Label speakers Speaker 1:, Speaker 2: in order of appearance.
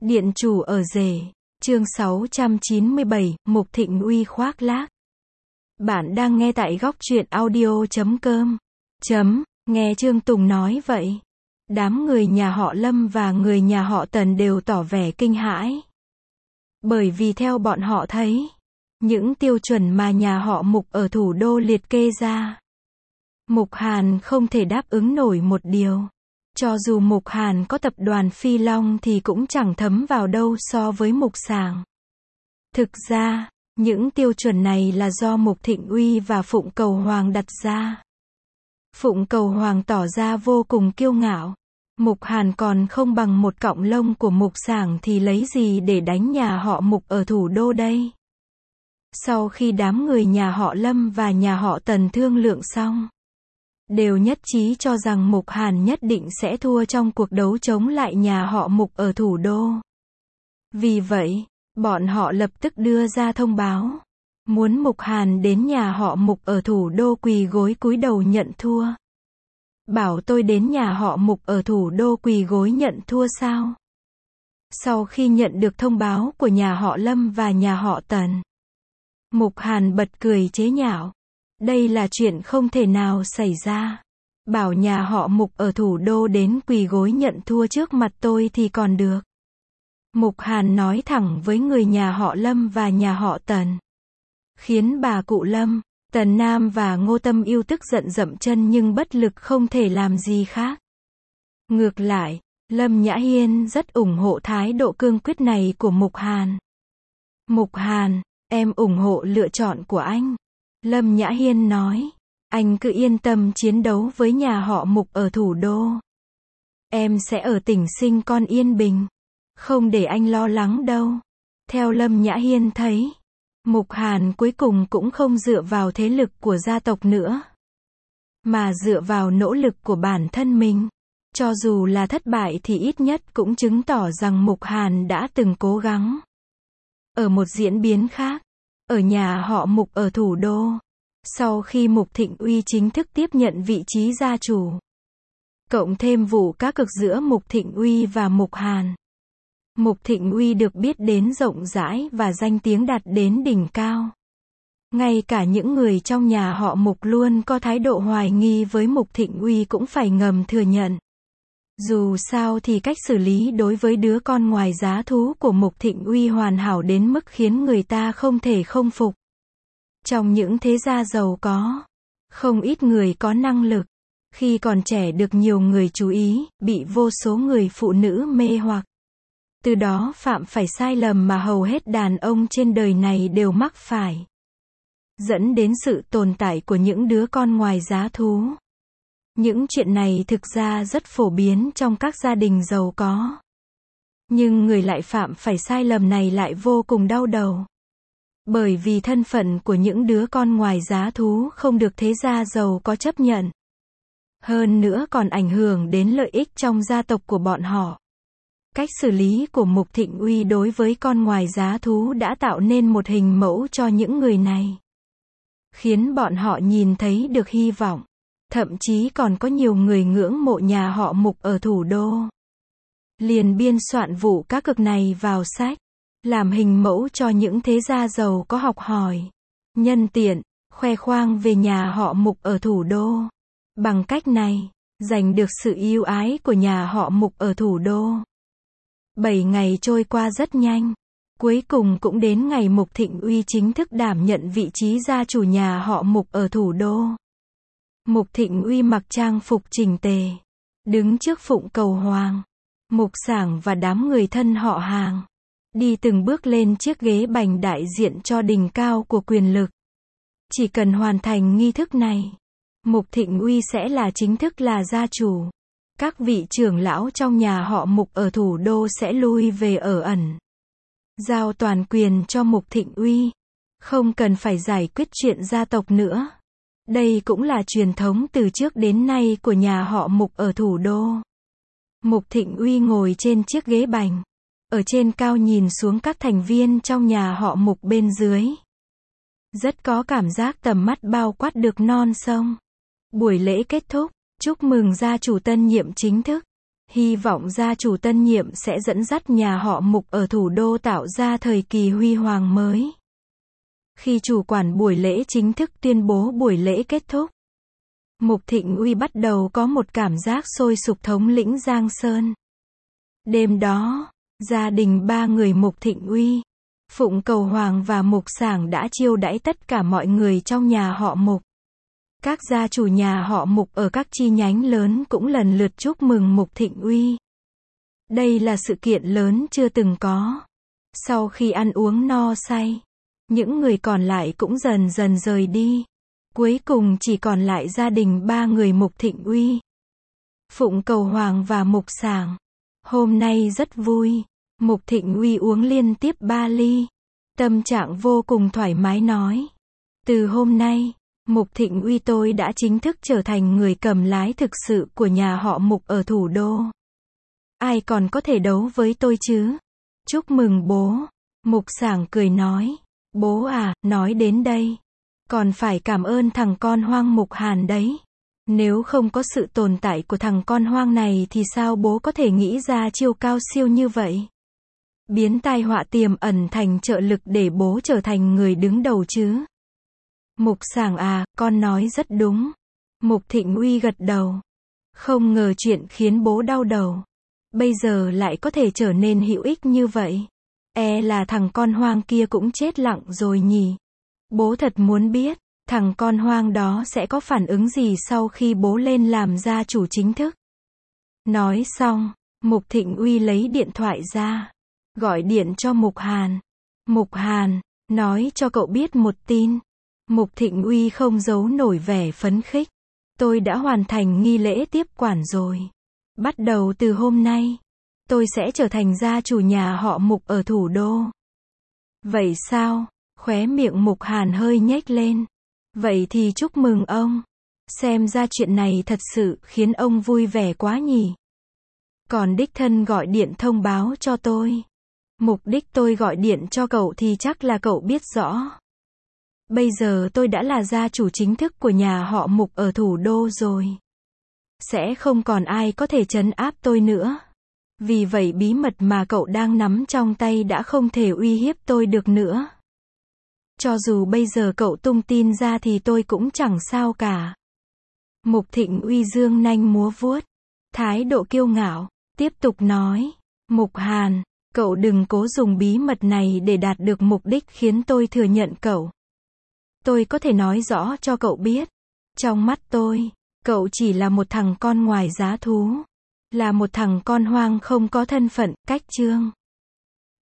Speaker 1: Điện chủ ở rể. Chương 697, Mục Thịnh Uy khoác lác. Bạn đang nghe tại góc truyện audio.com. Nghe Trương Tùng nói vậy. Đám người nhà họ Lâm và người nhà họ Tần đều tỏ vẻ kinh hãi. Bởi vì theo bọn họ thấy, những tiêu chuẩn mà nhà họ Mục ở thủ đô liệt kê ra, Mục Hàn không thể đáp ứng nổi một điều. Cho dù Mục Hàn có tập đoàn Phi Long thì cũng chẳng thấm vào đâu so với Mục Sảng. Thực ra, những tiêu chuẩn này là do Mục Thịnh Uy và Phụng Cầu Hoàng đặt ra. Phụng Cầu Hoàng tỏ ra vô cùng kiêu ngạo. Mục Hàn còn không bằng một cọng lông của Mục Sảng thì lấy gì để đánh nhà họ Mục ở thủ đô đây? Sau khi đám người nhà họ Lâm và nhà họ Tần thương lượng xong, đều nhất trí cho rằng Mục Hàn nhất định sẽ thua trong cuộc đấu chống lại nhà họ Mục ở thủ đô. Vì vậy, bọn họ lập tức đưa ra thông báo, muốn Mục Hàn đến nhà họ Mục ở thủ đô quỳ gối cúi đầu nhận thua. Bảo tôi đến nhà họ Mục ở thủ đô quỳ gối nhận thua sao? Sau khi nhận được thông báo của nhà họ Lâm và nhà họ Tần, Mục Hàn bật cười chế nhạo. Đây là chuyện không thể nào xảy ra. Bảo nhà họ Mục ở thủ đô đến quỳ gối nhận thua trước mặt tôi thì còn được. Mục Hàn nói thẳng với người nhà họ Lâm và nhà họ Tần, khiến bà cụ Lâm, Tần Nam và Ngô Tâm Yêu tức giận dậm chân nhưng bất lực không thể làm gì khác. Ngược lại, Lâm Nhã Hiên rất ủng hộ thái độ cương quyết này của Mục Hàn. Mục Hàn, em ủng hộ lựa chọn của anh. Lâm Nhã Hiên nói, anh cứ yên tâm chiến đấu với nhà họ Mục ở thủ đô. Em sẽ ở tỉnh sinh con yên bình. Không để anh lo lắng đâu. Theo Lâm Nhã Hiên thấy, Mục Hàn cuối cùng cũng không dựa vào thế lực của gia tộc nữa, mà dựa vào nỗ lực của bản thân mình. Cho dù là thất bại thì ít nhất cũng chứng tỏ rằng Mục Hàn đã từng cố gắng. Ở một diễn biến khác, ở nhà họ Mục ở thủ đô, sau khi Mục Thịnh Uy chính thức tiếp nhận vị trí gia chủ, cộng thêm vụ cá cược giữa Mục Thịnh Uy và Mục Hàn, Mục Thịnh Uy được biết đến rộng rãi và danh tiếng đạt đến đỉnh cao. Ngay cả những người trong nhà họ Mục luôn có thái độ hoài nghi với Mục Thịnh Uy cũng phải ngầm thừa nhận. Dù sao thì cách xử lý đối với đứa con ngoài giá thú của Mục Thịnh Uy hoàn hảo đến mức khiến người ta không thể không phục. Trong những thế gia giàu có, không ít người có năng lực, khi còn trẻ được nhiều người chú ý, bị vô số người phụ nữ mê hoặc. Từ đó phạm phải sai lầm mà hầu hết đàn ông trên đời này đều mắc phải, dẫn đến sự tồn tại của những đứa con ngoài giá thú. Những chuyện này thực ra rất phổ biến trong các gia đình giàu có. Nhưng người lại phạm phải sai lầm này lại vô cùng đau đầu. Bởi vì thân phận của những đứa con ngoài giá thú không được thế gia giàu có chấp nhận. Hơn nữa còn ảnh hưởng đến lợi ích trong gia tộc của bọn họ. Cách xử lý của Mục Thịnh Uy đối với con ngoài giá thú đã tạo nên một hình mẫu cho những người này, khiến bọn họ nhìn thấy được hy vọng. Thậm chí còn có nhiều người ngưỡng mộ nhà họ Mục ở thủ đô, liền biên soạn vụ cá cược này vào sách, làm hình mẫu cho những thế gia giàu có học hỏi. Nhân tiện, khoe khoang về nhà họ Mục ở thủ đô. Bằng cách này, giành được sự yêu ái của nhà họ Mục ở thủ đô. 7 ngày trôi qua rất nhanh. Cuối cùng cũng đến ngày Mục Thịnh Uy chính thức đảm nhận vị trí gia chủ nhà họ Mục ở thủ đô. Mục Thịnh Uy mặc trang phục chỉnh tề, đứng trước Phụng Cầu Hoàng, Mục Sảng và đám người thân họ hàng, đi từng bước lên chiếc ghế bành đại diện cho đỉnh cao của quyền lực. Chỉ cần hoàn thành nghi thức này, Mục Thịnh Uy sẽ là chính thức là gia chủ. Các vị trưởng lão trong nhà họ Mục ở thủ đô sẽ lui về ở ẩn, giao toàn quyền cho Mục Thịnh Uy, không cần phải giải quyết chuyện gia tộc nữa. Đây cũng là truyền thống từ trước đến nay của nhà họ Mục ở thủ đô. Mục Thịnh Uy ngồi trên chiếc ghế bành, ở trên cao nhìn xuống các thành viên trong nhà họ Mục bên dưới. Rất có cảm giác tầm mắt bao quát được non sông. Buổi lễ kết thúc, chúc mừng gia chủ tân nhiệm chính thức. Hy vọng gia chủ tân nhiệm sẽ dẫn dắt nhà họ Mục ở thủ đô tạo ra thời kỳ huy hoàng mới. Khi chủ quản buổi lễ chính thức tuyên bố buổi lễ kết thúc, Mục Thịnh Uy bắt đầu có một cảm giác sôi sục thống lĩnh Giang Sơn. Đêm đó, gia đình ba người Mục Thịnh Uy, Phụng Cầu Hoàng và Mục Sảng đã chiêu đãi tất cả mọi người trong nhà họ Mục. Các gia chủ nhà họ Mục ở các chi nhánh lớn cũng lần lượt chúc mừng Mục Thịnh Uy. Đây là sự kiện lớn chưa từng có. Sau khi ăn uống no say, những người còn lại cũng dần dần rời đi. Cuối cùng chỉ còn lại gia đình ba người Mục Thịnh Uy, Phụng Cầu Hoàng và Mục Sảng. Hôm nay rất vui. Mục Thịnh Uy uống liên tiếp 3 ly. Tâm trạng vô cùng thoải mái nói. Từ hôm nay, Mục Thịnh Uy tôi đã chính thức trở thành người cầm lái thực sự của nhà họ Mục ở thủ đô. Ai còn có thể đấu với tôi chứ? Chúc mừng bố. Mục Sảng cười nói. Bố à, nói đến đây, còn phải cảm ơn thằng con hoang Mục Hàn đấy. Nếu không có sự tồn tại của thằng con hoang này thì sao bố có thể nghĩ ra chiêu cao siêu như vậy? Biến tai họa tiềm ẩn thành trợ lực để bố trở thành người đứng đầu chứ? Mục Sảng à, con nói rất đúng. Mục Thịnh Uy gật đầu. Không ngờ chuyện khiến bố đau đầu, bây giờ lại có thể trở nên hữu ích như vậy. E là thằng con hoang kia cũng chết lặng rồi nhỉ? Bố thật muốn biết, thằng con hoang đó sẽ có phản ứng gì sau khi bố lên làm gia chủ chính thức. Nói xong, Mục Thịnh Uy lấy điện thoại ra, gọi điện cho Mục Hàn. Mục Hàn, nói cho cậu biết một tin. Mục Thịnh Uy không giấu nổi vẻ phấn khích. Tôi đã hoàn thành nghi lễ tiếp quản rồi. Bắt đầu từ hôm nay, tôi sẽ trở thành gia chủ nhà họ Mục ở thủ đô. Vậy sao? Khóe miệng Mục Hàn hơi nhếch lên. Vậy thì chúc mừng ông. Xem ra chuyện này thật sự khiến ông vui vẻ quá nhỉ. Còn đích thân gọi điện thông báo cho tôi. Mục đích tôi gọi điện cho cậu thì chắc là cậu biết rõ. Bây giờ tôi đã là gia chủ chính thức của nhà họ Mục ở thủ đô rồi. Sẽ không còn ai có thể trấn áp tôi nữa. Vì vậy bí mật mà cậu đang nắm trong tay đã không thể uy hiếp tôi được nữa. Cho dù bây giờ cậu tung tin ra thì tôi cũng chẳng sao cả. Mục Thịnh Uy dương nanh múa vuốt, thái độ kiêu ngạo, tiếp tục nói. Mục Hàn, cậu đừng cố dùng bí mật này để đạt được mục đích khiến tôi thừa nhận cậu. Tôi có thể nói rõ cho cậu biết. Trong mắt tôi, cậu chỉ là một thằng con ngoài giá thú. Là một thằng con hoang không có thân phận, cách chương.